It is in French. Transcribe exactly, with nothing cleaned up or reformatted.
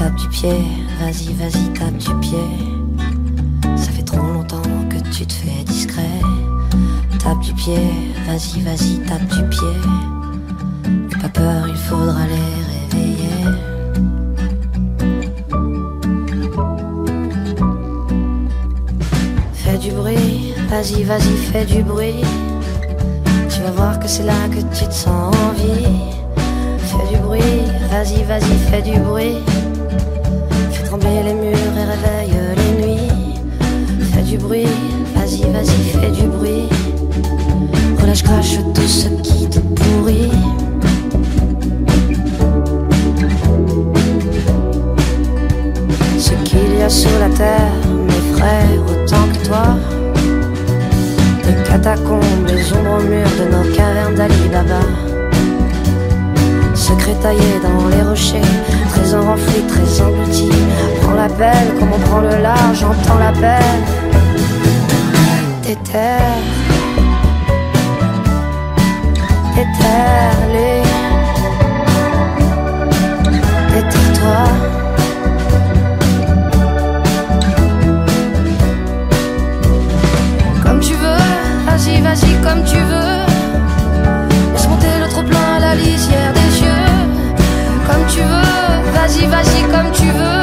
tape du pied, vas-y, vas-y, tape du pied. Ça fait trop longtemps que tu te fais discret. Tape du pied, vas-y, vas-y, tape du pied. N'aie pas peur, il faudra les réveiller. Fais du bruit, vas-y, vas-y, fais du bruit. Tu vas voir que c'est là que tu te sens en vie. Fais du bruit, vas-y, vas-y, fais du bruit. Fais trembler les murs et réveille les nuits. Fais du bruit, vas-y, vas-y, fais du bruit. Relâche, crache tout ce qui te pourrit. Ce qu'il y a sur la terre m'effraie autant que toi. Les catacombes, les ombres au mur de nos cavernes d'Ali Baba. Secret taillé dans les rochers, trésor enfoui, très englouti. Prends l'appel comme on prend le large, j'entends l'appel des terres. Déterre-les, déterre-toi. Comme tu veux, vas-y, vas-y, comme tu veux. Laisse monter le trop-plein à la lisière des yeux. Comme tu veux, vas-y, vas-y, comme tu veux.